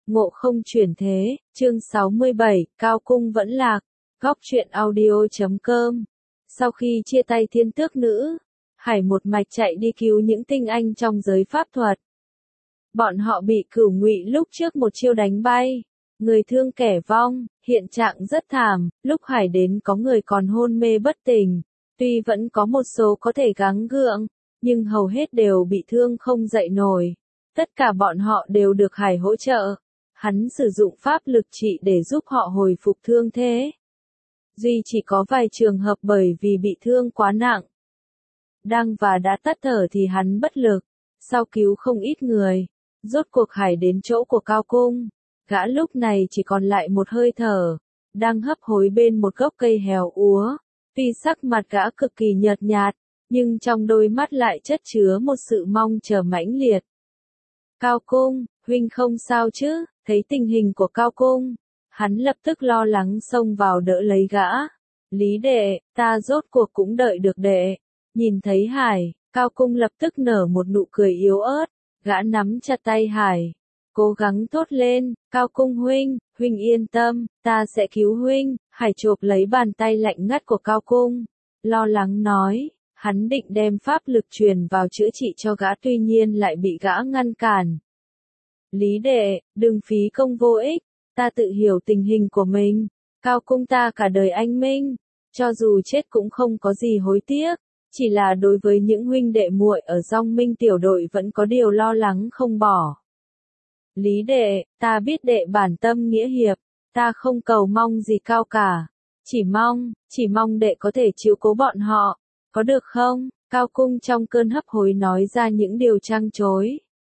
Ngộ không chuyển thế, chương 67, Cao Cung vẫn lạc, góc truyện audio.com. Sau khi chia tay thiên tước nữ, Hải một mạch chạy đi cứu những tinh anh trong giới pháp thuật. Bọn họ bị Cửu Ngụy lúc trước một chiêu đánh bay, người thương kẻ vong, hiện trạng rất thảm, lúc Hải đến có người còn hôn mê bất tỉnh, tuy vẫn có một số có thể gắng gượng, nhưng hầu hết đều bị thương không dậy nổi. Tất cả bọn họ đều được Hải hỗ trợ. Hắn sử dụng pháp lực trị để giúp họ hồi phục thương thế. Duy chỉ có vài trường hợp bởi vì bị thương quá nặng. Đang và đã tắt thở thì hắn bất lực. Sau cứu không ít người, rốt cuộc Hải đến chỗ của Cao Cung. Gã lúc này chỉ còn lại một hơi thở, đang hấp hối bên một gốc cây héo úa. Tuy sắc mặt gã cực kỳ nhợt nhạt, nhưng trong đôi mắt lại chất chứa một sự mong chờ mãnh liệt. Cao Cung, huynh không sao chứ? Thấy tình hình của Cao Cung, hắn lập tức lo lắng xông vào đỡ lấy gã. Lý đệ, ta rốt cuộc cũng đợi được đệ. Nhìn thấy Hải, Cao Cung lập tức nở một nụ cười yếu ớt, gã nắm chặt tay Hải, cố gắng thốt lên, Cao Cung huynh, huynh yên tâm, ta sẽ cứu huynh. Hải chộp lấy bàn tay lạnh ngắt của Cao Cung, lo lắng nói, hắn định đem pháp lực truyền vào chữa trị cho gã tuy nhiên lại bị gã ngăn cản. Lý đệ, đừng phí công vô ích, ta tự hiểu tình hình của mình, Cao Cung ta cả đời anh minh, cho dù chết cũng không có gì hối tiếc, chỉ là đối với những huynh đệ muội ở Dong Minh tiểu đội vẫn có điều lo lắng không bỏ. Lý đệ, ta biết đệ bản tâm nghĩa hiệp, ta không cầu mong gì cao cả, chỉ mong đệ có thể chiếu cố bọn họ, có được không? Cao Cung trong cơn hấp hối nói ra những điều trăng trối.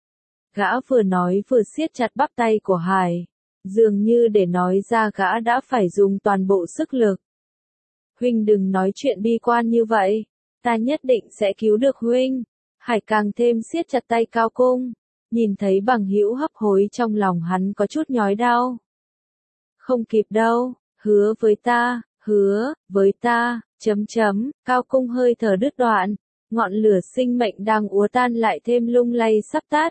Gã vừa nói vừa siết chặt bắp tay của Hải, dường như để nói ra gã đã phải dùng toàn bộ sức lực. Huynh đừng nói chuyện bi quan như vậy, ta nhất định sẽ cứu được huynh. Hải càng thêm siết chặt tay Cao Cung, nhìn thấy bằng hữu hấp hối trong lòng hắn có chút nhói đau. Không kịp đâu, hứa với ta, Cao Cung hơi thở đứt đoạn, ngọn lửa sinh mệnh đang úa tan lại thêm lung lay sắp tắt.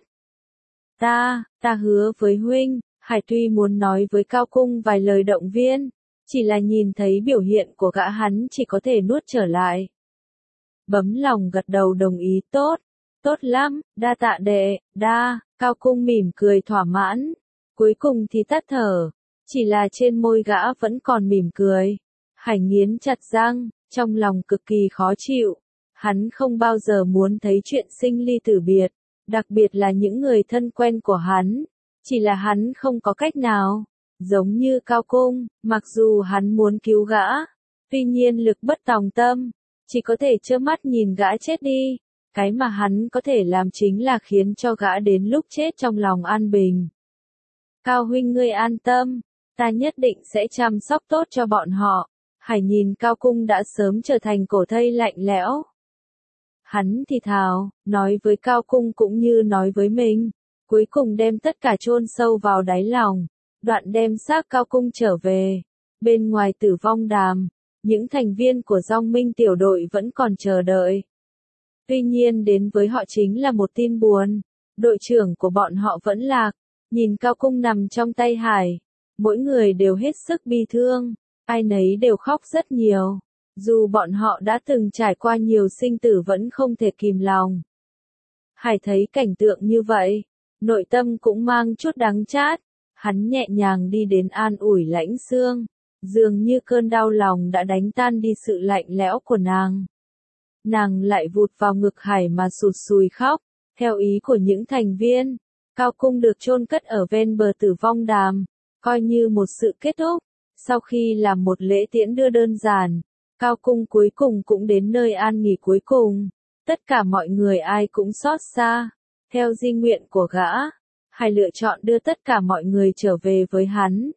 Ta hứa với huynh. Hải tuy muốn nói với Cao Cung vài lời động viên, chỉ là nhìn thấy biểu hiện của gã hắn chỉ có thể nuốt trở lại. Bấm lòng gật đầu đồng ý, tốt lắm, đa tạ đệ, Cao Cung mỉm cười thỏa mãn, cuối cùng thì tắt thở, chỉ là trên môi gã vẫn còn mỉm cười. Hải nghiến chặt răng, trong lòng cực kỳ khó chịu, hắn không bao giờ muốn thấy chuyện sinh ly tử biệt, đặc biệt là những người thân quen của hắn. Chỉ là hắn không có cách nào, giống như Cao Cung, mặc dù hắn muốn cứu gã, tuy nhiên lực bất tòng tâm, chỉ có thể trơ mắt nhìn gã chết đi, cái mà hắn có thể làm chính là khiến cho gã đến lúc chết trong lòng an bình. Cao huynh ngươi an tâm, ta nhất định sẽ chăm sóc tốt cho bọn họ. Hải nhìn Cao Cung đã sớm trở thành cổ thây lạnh lẽo. Hắn thì thào, nói với Cao Cung cũng như nói với mình. Cuối cùng đem tất cả chôn sâu vào đáy lòng, đoạn đem xác Cao Cung trở về. Bên ngoài Tử Vong Đàm, những thành viên của Dong Minh tiểu đội vẫn còn chờ đợi. Tuy nhiên đến với họ chính là một tin buồn, đội trưởng của bọn họ vẫn lạc. Nhìn Cao Cung nằm trong tay Hải, mỗi người đều hết sức bi thương, ai nấy đều khóc rất nhiều. Dù bọn họ đã từng trải qua nhiều sinh tử vẫn không thể kìm lòng. Hải thấy cảnh tượng như vậy, nội tâm cũng mang chút đắng chát, hắn nhẹ nhàng đi đến an ủi Lãnh Xương, dường như cơn đau lòng đã đánh tan đi sự lạnh lẽo của nàng. Nàng lại vụt vào ngực Hải mà sụt sùi khóc, theo ý của những thành viên, Cao Cung được chôn cất ở ven bờ Tử Vong Đàm, coi như một sự kết thúc. Sau khi làm một lễ tiễn đưa đơn giản, Cao Cung cuối cùng cũng đến nơi an nghỉ cuối cùng, tất cả mọi người ai cũng xót xa. Theo di nguyện của gã, Hải lựa chọn đưa tất cả mọi người trở về với hắn.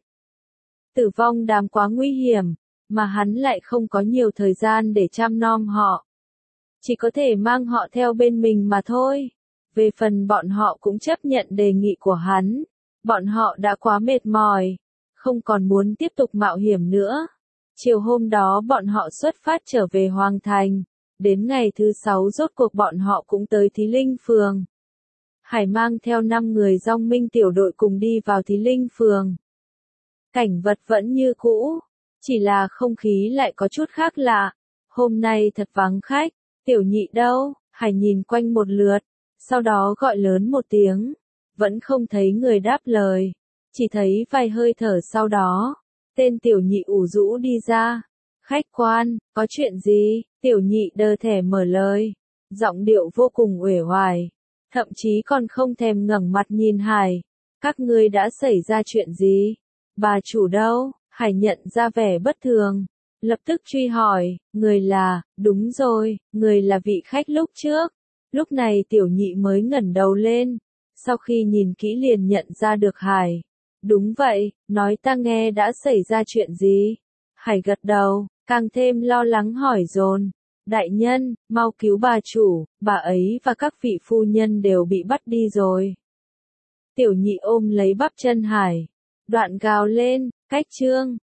Tử Vong Đàm quá nguy hiểm, mà hắn lại không có nhiều thời gian để chăm nom họ. Chỉ có thể mang họ theo bên mình mà thôi. Về phần bọn họ cũng chấp nhận đề nghị của hắn. Bọn họ đã quá mệt mỏi, không còn muốn tiếp tục mạo hiểm nữa. Chiều hôm đó bọn họ xuất phát trở về Hoàng Thành. Đến ngày thứ 6 rốt cuộc bọn họ cũng tới Thí Linh Phường. Hải mang theo 5 người Dong Minh tiểu đội cùng đi vào Thí Linh phường. Cảnh vật vẫn như cũ, chỉ là không khí lại có chút khác lạ. Hôm nay thật vắng khách, Tiểu Nhị đâu? Hải nhìn quanh một lượt, sau đó gọi lớn một tiếng, vẫn không thấy người đáp lời, chỉ thấy vài hơi thở sau đó, tên Tiểu Nhị ủ rũ đi ra. Khách quan, có chuyện gì? Tiểu Nhị đơ thẻ mở lời, giọng điệu vô cùng uể oải, thậm chí còn không thèm ngẩng mặt nhìn Hải. Các ngươi đã xảy ra chuyện gì? Bà chủ đâu? Hải nhận ra vẻ bất thường, lập tức truy hỏi, người là, đúng rồi, người là vị khách lúc trước. Lúc này Tiểu Nhị mới ngẩng đầu lên, sau khi nhìn kỹ liền nhận ra được Hải. Đúng vậy, nói ta nghe đã xảy ra chuyện gì? Hải gật đầu, càng thêm lo lắng hỏi dồn. Đại nhân, mau cứu bà chủ, bà ấy và các vị phu nhân đều bị bắt đi rồi. Tiểu Nhị ôm lấy bắp chân Hải, đoạn gào lên, cách trương.